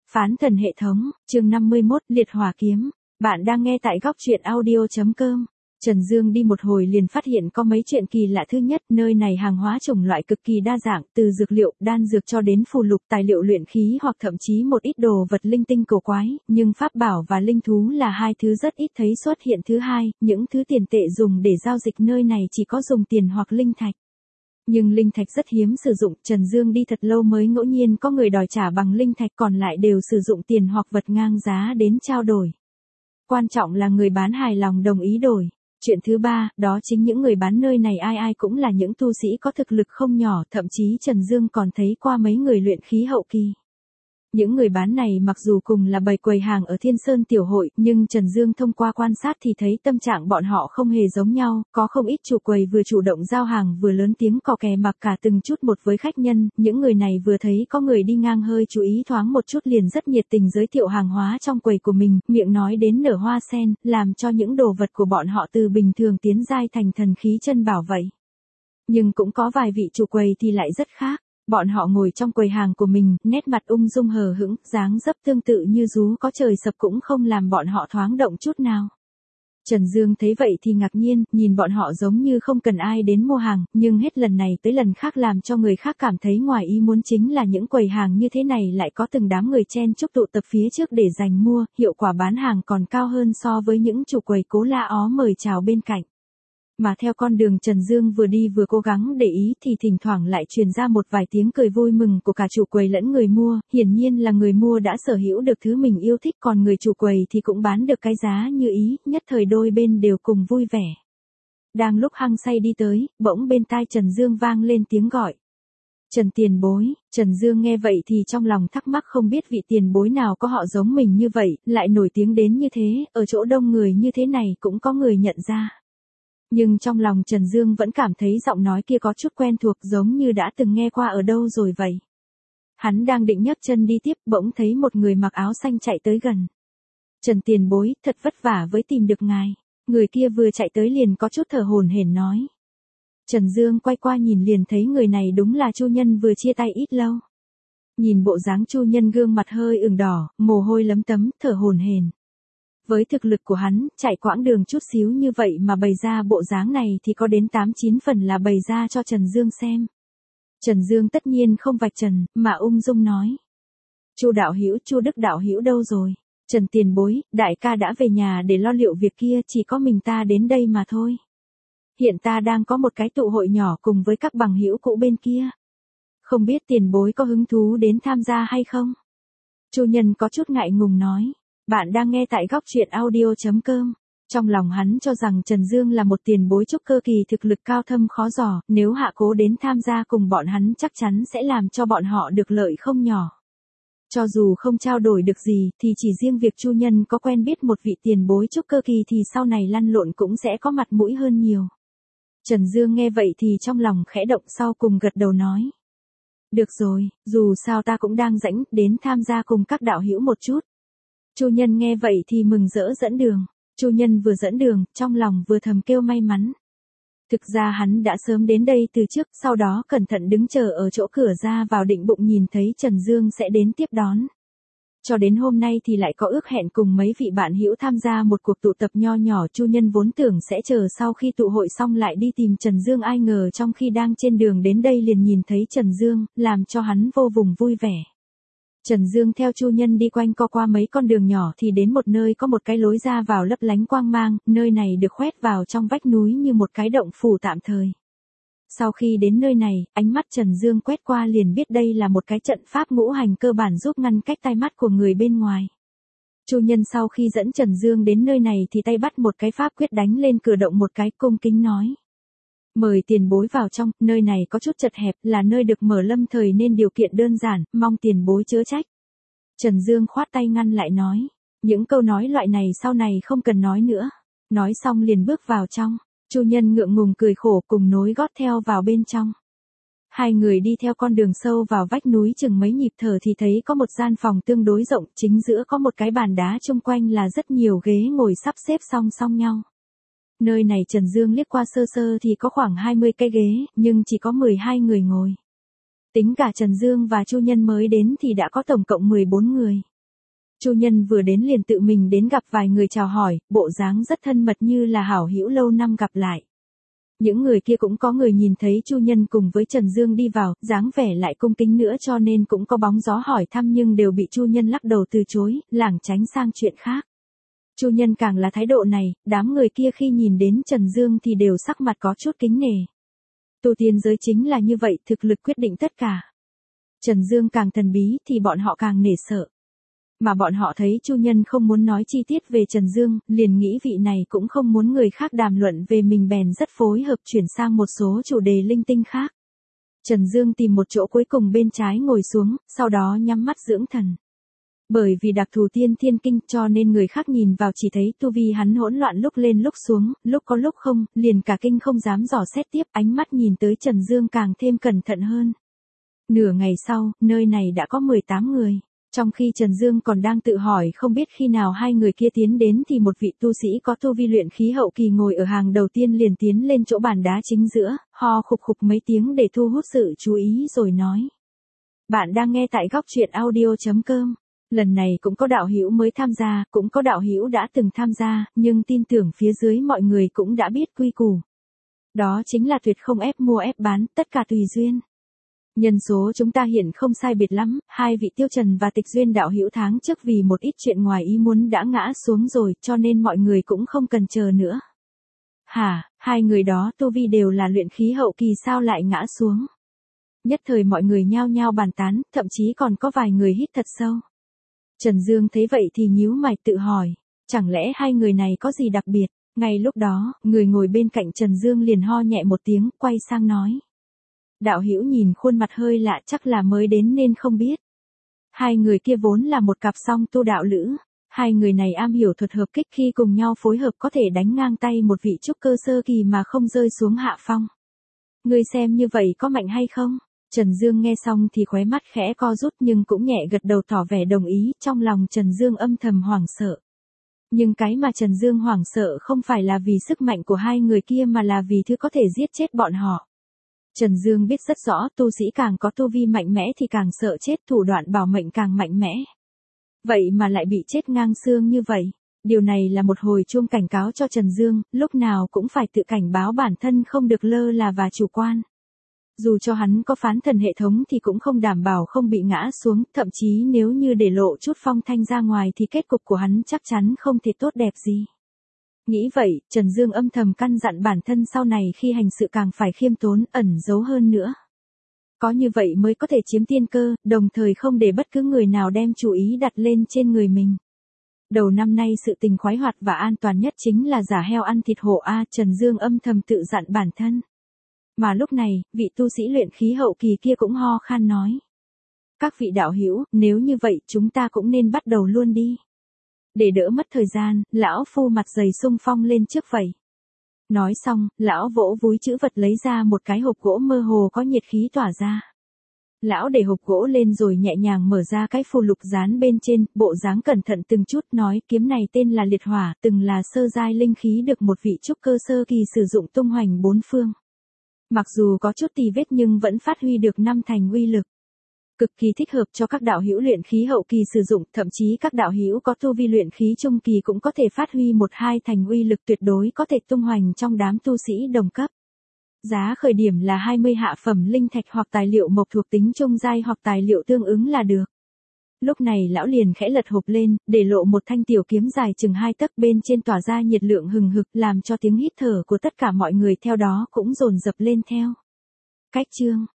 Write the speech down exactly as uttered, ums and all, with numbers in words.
Phán thần hệ thống, chương năm mươi mốt, liệt hỏa kiếm. Bạn đang nghe tại góc truyện audio chấm com. Trần Dương đi một hồi liền phát hiện có mấy chuyện kỳ lạ. Thứ nhất, nơi này hàng hóa chủng loại cực kỳ đa dạng, từ dược liệu, đan dược cho đến phù lục, tài liệu luyện khí hoặc thậm chí một ít đồ vật linh tinh cổ quái, nhưng pháp bảo và linh thú là hai thứ rất ít thấy xuất hiện. Thứ hai, những thứ tiền tệ dùng để giao dịch nơi này chỉ có dùng tiền hoặc linh thạch. Nhưng linh thạch rất hiếm sử dụng, Trần Dương đi thật lâu mới ngẫu nhiên có người đòi trả bằng linh thạch, còn lại đều sử dụng tiền hoặc vật ngang giá đến trao đổi. Quan trọng là người bán hài lòng đồng ý đổi. Chuyện thứ ba, đó chính những người bán nơi này ai ai cũng là những tu sĩ có thực lực không nhỏ, thậm chí Trần Dương còn thấy qua mấy người luyện khí hậu kỳ. Những người bán này mặc dù cùng là bày quầy hàng ở Thiên Sơn Tiểu Hội, nhưng Trần Dương thông qua quan sát thì thấy tâm trạng bọn họ không hề giống nhau, có không ít chủ quầy vừa chủ động giao hàng vừa lớn tiếng cò kè mặc cả từng chút một với khách nhân, những người này vừa thấy có người đi ngang hơi chú ý thoáng một chút liền rất nhiệt tình giới thiệu hàng hóa trong quầy của mình, miệng nói đến nở hoa sen, làm cho những đồ vật của bọn họ từ bình thường tiến giai thành thần khí chân bảo vậy. Nhưng cũng có vài vị chủ quầy thì lại rất khác. Bọn họ ngồi trong quầy hàng của mình, nét mặt ung dung hờ hững, dáng dấp tương tự như rú có trời sập cũng không làm bọn họ thoáng động chút nào. Trần Dương thấy vậy thì ngạc nhiên, nhìn bọn họ giống như không cần ai đến mua hàng, nhưng hết lần này tới lần khác làm cho người khác cảm thấy ngoài ý muốn chính là những quầy hàng như thế này lại có từng đám người chen chúc tụ tập phía trước để giành mua, hiệu quả bán hàng còn cao hơn so với những chủ quầy cố la ó mời chào bên cạnh. Mà theo con đường Trần Dương vừa đi vừa cố gắng để ý thì thỉnh thoảng lại truyền ra một vài tiếng cười vui mừng của cả chủ quầy lẫn người mua, hiển nhiên là người mua đã sở hữu được thứ mình yêu thích còn người chủ quầy thì cũng bán được cái giá như ý, nhất thời đôi bên đều cùng vui vẻ. Đang lúc hăng say đi tới, bỗng bên tai Trần Dương vang lên tiếng gọi. Trần tiền bối, Trần Dương nghe vậy thì trong lòng thắc mắc không biết vị tiền bối nào có họ giống mình như vậy, lại nổi tiếng đến như thế, ở chỗ đông người như thế này cũng có người nhận ra. Nhưng trong lòng Trần Dương vẫn cảm thấy giọng nói kia có chút quen thuộc giống như đã từng nghe qua ở đâu rồi vậy. Hắn đang định nhấc chân đi tiếp bỗng thấy một người mặc áo xanh chạy tới gần. Trần tiền bối, thật vất vả với tìm được ngài. Người kia vừa chạy tới liền có chút thở hổn hển nói. Trần Dương quay qua nhìn liền thấy người này đúng là Chu Nhân vừa chia tay ít lâu. Nhìn bộ dáng Chu Nhân gương mặt hơi ửng đỏ, mồ hôi lấm tấm, thở hổn hển. Với thực lực của hắn, chạy quãng đường chút xíu như vậy mà bày ra bộ dáng này thì có đến tám chín phần là bày ra cho Trần Dương xem. Trần Dương tất nhiên không vạch trần, mà ung dung nói. Chu đạo hữu, Chu Đức đạo hữu đâu rồi? Trần tiền bối, đại ca đã về nhà để lo liệu việc kia, chỉ có mình ta đến đây mà thôi. Hiện ta đang có một cái tụ hội nhỏ cùng với các bằng hữu cũ bên kia. Không biết tiền bối có hứng thú đến tham gia hay không? Chu Nhân có chút ngại ngùng nói. Bạn đang nghe tại góc truyện audio chấm com. Trong lòng hắn cho rằng Trần Dương là một tiền bối trúc cơ kỳ thực lực cao thâm khó dò, nếu hạ cố đến tham gia cùng bọn hắn chắc chắn sẽ làm cho bọn họ được lợi không nhỏ. Cho dù không trao đổi được gì, thì chỉ riêng việc Chu Nhân có quen biết một vị tiền bối trúc cơ kỳ thì sau này lăn lộn cũng sẽ có mặt mũi hơn nhiều. Trần Dương nghe vậy thì trong lòng khẽ động sau cùng gật đầu nói. Được rồi, dù sao ta cũng đang rảnh, đến tham gia cùng các đạo hữu một chút. Chu Nhân nghe vậy thì mừng rỡ dẫn đường. Chu Nhân vừa dẫn đường, trong lòng vừa thầm kêu may mắn. Thực ra hắn đã sớm đến đây từ trước, sau đó cẩn thận đứng chờ ở chỗ cửa ra vào định bụng nhìn thấy Trần Dương sẽ đến tiếp đón. Cho đến hôm nay thì lại có ước hẹn cùng mấy vị bạn hữu tham gia một cuộc tụ tập nho nhỏ. Chu Nhân vốn tưởng sẽ chờ sau khi tụ hội xong lại đi tìm Trần Dương, ai ngờ trong khi đang trên đường đến đây liền nhìn thấy Trần Dương, làm cho hắn vô cùng vui vẻ. Trần Dương theo Chu Nhân đi quanh co qua mấy con đường nhỏ thì đến một nơi có một cái lối ra vào lấp lánh quang mang, nơi này được khoét vào trong vách núi như một cái động phủ tạm thời. Sau khi đến nơi này, ánh mắt Trần Dương quét qua liền biết đây là một cái trận pháp ngũ hành cơ bản giúp ngăn cách tai mắt của người bên ngoài. Chu Nhân sau khi dẫn Trần Dương đến nơi này thì tay bắt một cái pháp quyết đánh lên cửa động một cái, cung kính nói. Mời tiền bối vào trong, nơi này có chút chật hẹp, là nơi được mở lâm thời nên điều kiện đơn giản, mong tiền bối chớ trách. Trần Dương khoát tay ngăn lại nói, những câu nói loại này sau này không cần nói nữa. Nói xong liền bước vào trong, Chu Nhân ngượng ngùng cười khổ cùng nối gót theo vào bên trong. Hai người đi theo con đường sâu vào vách núi chừng mấy nhịp thở thì thấy có một gian phòng tương đối rộng, chính giữa có một cái bàn đá, chung quanh là rất nhiều ghế ngồi sắp xếp song song nhau. Nơi này Trần Dương liếc qua sơ sơ thì có khoảng hai mươi cái ghế, nhưng chỉ có mười hai người ngồi. Tính cả Trần Dương và Chu Nhân mới đến thì đã có tổng cộng mười bốn người. Chu Nhân vừa đến liền tự mình đến gặp vài người chào hỏi, bộ dáng rất thân mật như là hảo hữu lâu năm gặp lại. Những người kia cũng có người nhìn thấy Chu Nhân cùng với Trần Dương đi vào, dáng vẻ lại cung kính nữa cho nên cũng có bóng gió hỏi thăm nhưng đều bị Chu Nhân lắc đầu từ chối, lảng tránh sang chuyện khác. Chu Nhân càng là thái độ này, đám người kia khi nhìn đến Trần Dương thì đều sắc mặt có chút kính nể. Tu tiên giới chính là như vậy, thực lực quyết định tất cả. Trần Dương càng thần bí thì bọn họ càng nể sợ. Mà bọn họ thấy Chu Nhân không muốn nói chi tiết về Trần Dương, liền nghĩ vị này cũng không muốn người khác đàm luận về mình bèn rất phối hợp chuyển sang một số chủ đề linh tinh khác. Trần Dương tìm một chỗ cuối cùng bên trái ngồi xuống, sau đó nhắm mắt dưỡng thần. Bởi vì đặc thù tiên thiên kinh cho nên người khác nhìn vào chỉ thấy tu vi hắn hỗn loạn lúc lên lúc xuống, lúc có lúc không, liền cả kinh không dám dò xét tiếp, ánh mắt nhìn tới Trần Dương càng thêm cẩn thận hơn. Nửa ngày sau, nơi này đã có mười tám người. Trong khi Trần Dương còn đang tự hỏi không biết khi nào hai người kia tiến đến thì một vị tu sĩ có tu vi luyện khí hậu kỳ ngồi ở hàng đầu tiên liền tiến lên chỗ bàn đá chính giữa, ho khục khục mấy tiếng để thu hút sự chú ý rồi nói. Bạn đang nghe tại góc truyện audio chấm com. Lần này cũng có đạo hữu mới tham gia, cũng có đạo hữu đã từng tham gia, nhưng tin tưởng phía dưới mọi người cũng đã biết quy củ. Đó chính là tuyệt không ép mua ép bán, tất cả tùy duyên. Nhân số chúng ta hiện không sai biệt lắm, hai vị Tiêu Trần và Tịch Duyên đạo hữu tháng trước vì một ít chuyện ngoài ý muốn đã ngã xuống rồi, cho nên mọi người cũng không cần chờ nữa. Hả, hai người đó tu vi đều là luyện khí hậu kỳ sao lại ngã xuống? Nhất thời mọi người nhao nhao bàn tán, thậm chí còn có vài người hít thật sâu. Trần Dương thấy vậy thì nhíu mày tự hỏi, chẳng lẽ hai người này có gì đặc biệt? Ngay lúc đó, người ngồi bên cạnh Trần Dương liền ho nhẹ một tiếng, quay sang nói. Đạo hữu nhìn khuôn mặt hơi lạ chắc là mới đến nên không biết. Hai người kia vốn là một cặp song tu đạo lữ, hai người này am hiểu thuật hợp kích khi cùng nhau phối hợp có thể đánh ngang tay một vị trúc cơ sơ kỳ mà không rơi xuống hạ phong. Ngươi xem như vậy có mạnh hay không? Trần Dương nghe xong thì khóe mắt khẽ co rút nhưng cũng nhẹ gật đầu tỏ vẻ đồng ý, trong lòng Trần Dương âm thầm hoảng sợ. Nhưng cái mà Trần Dương hoảng sợ không phải là vì sức mạnh của hai người kia mà là vì thứ có thể giết chết bọn họ. Trần Dương biết rất rõ tu sĩ càng có tu vi mạnh mẽ thì càng sợ chết, thủ đoạn bảo mệnh càng mạnh mẽ. Vậy mà lại bị chết ngang xương như vậy. Điều này là một hồi chuông cảnh cáo cho Trần Dương, lúc nào cũng phải tự cảnh báo bản thân không được lơ là và chủ quan. Dù cho hắn có phán thần hệ thống thì cũng không đảm bảo không bị ngã xuống, thậm chí nếu như để lộ chút phong thanh ra ngoài thì kết cục của hắn chắc chắn không thể tốt đẹp gì. Nghĩ vậy, Trần Dương âm thầm căn dặn bản thân sau này khi hành sự càng phải khiêm tốn, ẩn giấu hơn nữa. Có như vậy mới có thể chiếm tiên cơ, đồng thời không để bất cứ người nào đem chú ý đặt lên trên người mình. Đầu năm nay sự tình khoái hoạt và an toàn nhất chính là giả heo ăn thịt hổ a, Trần Dương âm thầm tự dặn bản thân. Mà lúc này, vị tu sĩ luyện khí hậu kỳ kia cũng ho khan nói. Các vị đạo hữu, nếu như vậy chúng ta cũng nên bắt đầu luôn đi. Để đỡ mất thời gian, lão phu mặt dày xung phong lên trước vậy. Nói xong, lão vỗ vúi chữ vật lấy ra một cái hộp gỗ mơ hồ có nhiệt khí tỏa ra. Lão để hộp gỗ lên rồi nhẹ nhàng mở ra cái phù lục dán bên trên, bộ dáng cẩn thận từng chút nói kiếm này tên là liệt hỏa, từng là sơ giai linh khí được một vị trúc cơ sơ kỳ sử dụng tung hoành bốn phương. Mặc dù có chút tì vết nhưng vẫn phát huy được năm thành uy lực. Cực kỳ thích hợp cho các đạo hữu luyện khí hậu kỳ sử dụng, thậm chí các đạo hữu có tu vi luyện khí trung kỳ cũng có thể phát huy một hai thành uy lực tuyệt đối có thể tung hoành trong đám tu sĩ đồng cấp. Giá khởi điểm là hai mươi hạ phẩm linh thạch hoặc tài liệu mộc thuộc tính trung giai hoặc tài liệu tương ứng là được. Lúc này lão liền khẽ lật hộp lên, để lộ một thanh tiểu kiếm dài chừng hai tấc, bên trên tỏa ra nhiệt lượng hừng hực làm cho tiếng hít thở của tất cả mọi người theo đó cũng dồn dập lên theo. Cách chương